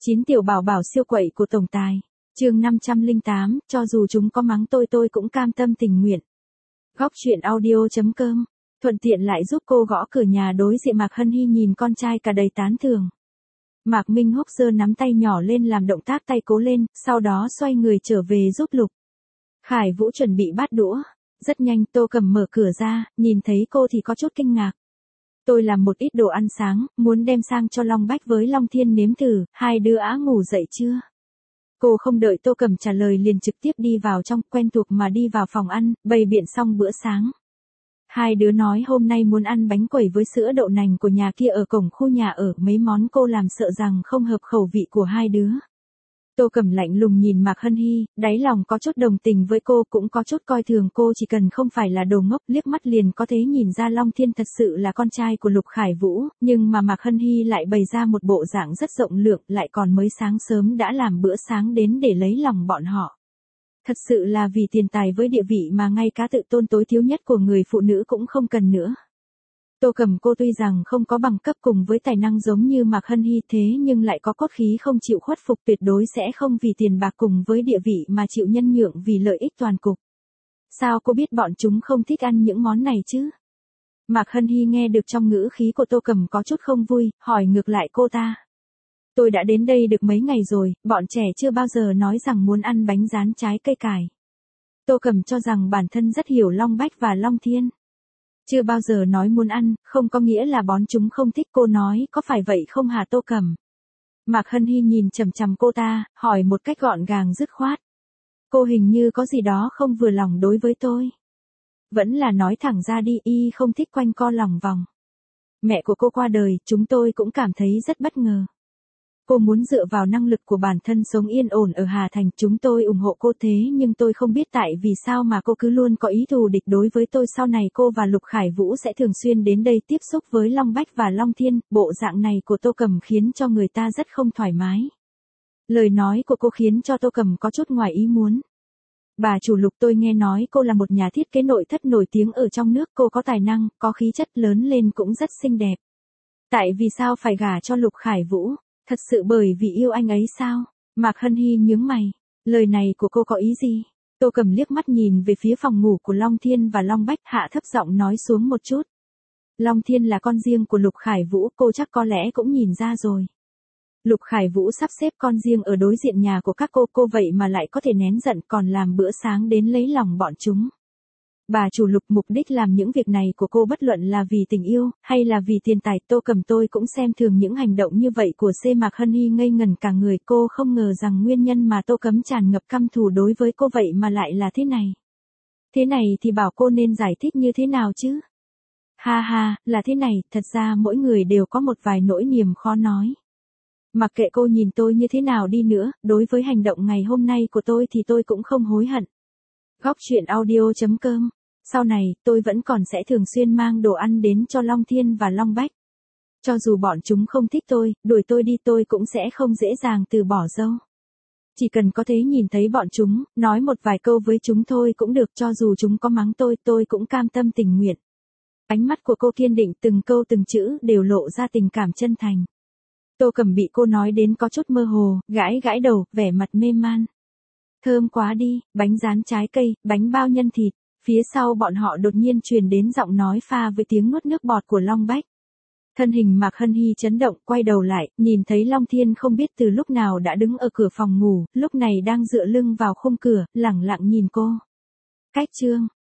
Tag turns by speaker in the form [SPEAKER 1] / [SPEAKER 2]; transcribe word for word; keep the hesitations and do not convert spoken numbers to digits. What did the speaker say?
[SPEAKER 1] Chín tiểu bảo bảo siêu quậy của tổng tài. Chương năm trăm lẻ tám, cho dù chúng có mắng tôi tôi cũng cam tâm tình nguyện. Góc truyện audio.com. Thuận tiện lại giúp cô gõ cửa nhà đối diện Mạc Hân Hi nhìn con trai cả đầy tán thưởng. Mạc Minh Húc giơ nắm tay nhỏ lên làm động tác tay cố lên, sau đó xoay người trở về giúp Lục Khải Vũ chuẩn bị bát đũa. Rất nhanh Tô Cầm mở cửa ra, nhìn thấy cô thì có chút kinh ngạc. Tôi làm một ít đồ ăn sáng, muốn đem sang cho Long Bách với Long Thiên nếm thử, hai đứa á ngủ dậy chưa? Cô không đợi Tô Cầm trả lời liền trực tiếp đi vào trong, quen thuộc mà đi vào phòng ăn, bày biện xong bữa sáng. Hai đứa nói hôm nay muốn ăn bánh quẩy với sữa đậu nành của nhà kia ở cổng khu nhà ở, mấy món cô làm sợ rằng không hợp khẩu vị của hai đứa. Tô Cầm lạnh lùng nhìn Mạc Hân Hi, đáy lòng có chút đồng tình với cô, cũng có chút coi thường cô, chỉ cần không phải là đồ ngốc, liếc mắt liền có thể nhìn ra Long Thiên thật sự là con trai của Lục Khải Vũ, nhưng mà Mạc Hân Hi lại bày ra một bộ dạng rất rộng lượng, lại còn mới sáng sớm đã làm bữa sáng đến để lấy lòng bọn họ. Thật sự là vì tiền tài với địa vị mà ngay cả tự tôn tối thiếu nhất của người phụ nữ cũng không cần nữa. Tô Cầm cô tuy rằng không có bằng cấp cùng với tài năng giống như Mạc Hân Hi thế nhưng lại có cốt khí không chịu khuất phục, tuyệt đối sẽ không vì tiền bạc cùng với địa vị mà chịu nhân nhượng vì lợi ích toàn cục. Sao cô biết bọn chúng không thích ăn những món này chứ? Mạc Hân Hi nghe được trong ngữ khí của Tô Cầm có chút không vui, hỏi ngược lại cô ta. Tôi đã đến đây được mấy ngày rồi, bọn trẻ chưa bao giờ nói rằng muốn ăn bánh rán trái cây cải. Tô Cầm cho rằng bản thân rất hiểu Long Bách và Long Thiên. Chưa bao giờ nói muốn ăn, không có nghĩa là bọn chúng không thích, cô nói, có phải vậy không hả Tô Cầm? Mạc Hân Hi nhìn chằm chằm cô ta, hỏi một cách gọn gàng dứt khoát. Cô hình như có gì đó không vừa lòng đối với tôi. Vẫn là nói thẳng ra đi, y không thích quanh co lòng vòng. Mẹ của cô qua đời, chúng tôi cũng cảm thấy rất bất ngờ. Cô muốn dựa vào năng lực của bản thân sống yên ổn ở Hà Thành, chúng tôi ủng hộ cô, thế nhưng tôi không biết tại vì sao mà cô cứ luôn có ý thù địch đối với tôi. Sau này cô và Lục Khải Vũ sẽ thường xuyên đến đây tiếp xúc với Long Bách và Long Thiên, bộ dạng này của Tô Cầm khiến cho người ta rất không thoải mái. Lời nói của cô khiến cho Tô Cầm có chút ngoài ý muốn. Bà chủ Lục, tôi nghe nói cô là một nhà thiết kế nội thất nổi tiếng ở trong nước, cô có tài năng, có khí chất, lớn lên cũng rất xinh đẹp. Tại vì sao phải gả cho Lục Khải Vũ? Thật sự bởi vì yêu anh ấy sao? Mạc Hân Hi nhướng mày. Lời này của cô có ý gì? Tô Cầm liếc mắt nhìn về phía phòng ngủ của Long Thiên và Long Bách, hạ thấp giọng nói xuống một chút. Long Thiên là con riêng của Lục Khải Vũ, cô chắc có lẽ cũng nhìn ra rồi. Lục Khải Vũ sắp xếp con riêng ở đối diện nhà của các cô, cô vậy mà lại có thể nén giận còn làm bữa sáng đến lấy lòng bọn chúng. Bà chủ Lục, mục đích làm những việc này của cô bất luận là vì tình yêu, hay là vì tiền tài, Tô Cầm tôi cũng xem thường những hành động như vậy của C. Mạc Hân Hi ngây ngần cả người, cô không ngờ rằng nguyên nhân mà Tô Cấm tràn ngập căm thù đối với cô vậy mà lại là thế này. Thế này thì bảo cô nên giải thích như thế nào chứ? Ha ha, là thế này, thật ra mỗi người đều có một vài nỗi niềm khó nói. Mặc kệ cô nhìn tôi như thế nào đi nữa, đối với hành động ngày hôm nay của tôi thì tôi cũng không hối hận. Góc truyện audio.com. Sau này, tôi vẫn còn sẽ thường xuyên mang đồ ăn đến cho Long Thiên và Long Bách. Cho dù bọn chúng không thích tôi, đuổi tôi đi, tôi cũng sẽ không dễ dàng từ bỏ dâu. Chỉ cần có thể nhìn thấy bọn chúng, nói một vài câu với chúng thôi cũng được, cho dù chúng có mắng tôi, tôi cũng cam tâm tình nguyện. Ánh mắt của cô kiên định, từng câu từng chữ đều lộ ra tình cảm chân thành. Tô Cầm bị cô nói đến có chút mơ hồ, gãi gãi đầu, vẻ mặt mê man. Thơm quá đi, bánh rán trái cây, bánh bao nhân thịt. Phía sau bọn họ đột nhiên truyền đến giọng nói pha với tiếng nuốt nước bọt của Long Bách. Thân hình Mạc Hân Hi chấn động, quay đầu lại, nhìn thấy Long Thiên không biết từ lúc nào đã đứng ở cửa phòng ngủ, lúc này đang dựa lưng vào khung cửa, lẳng lặng nhìn cô. Cách chương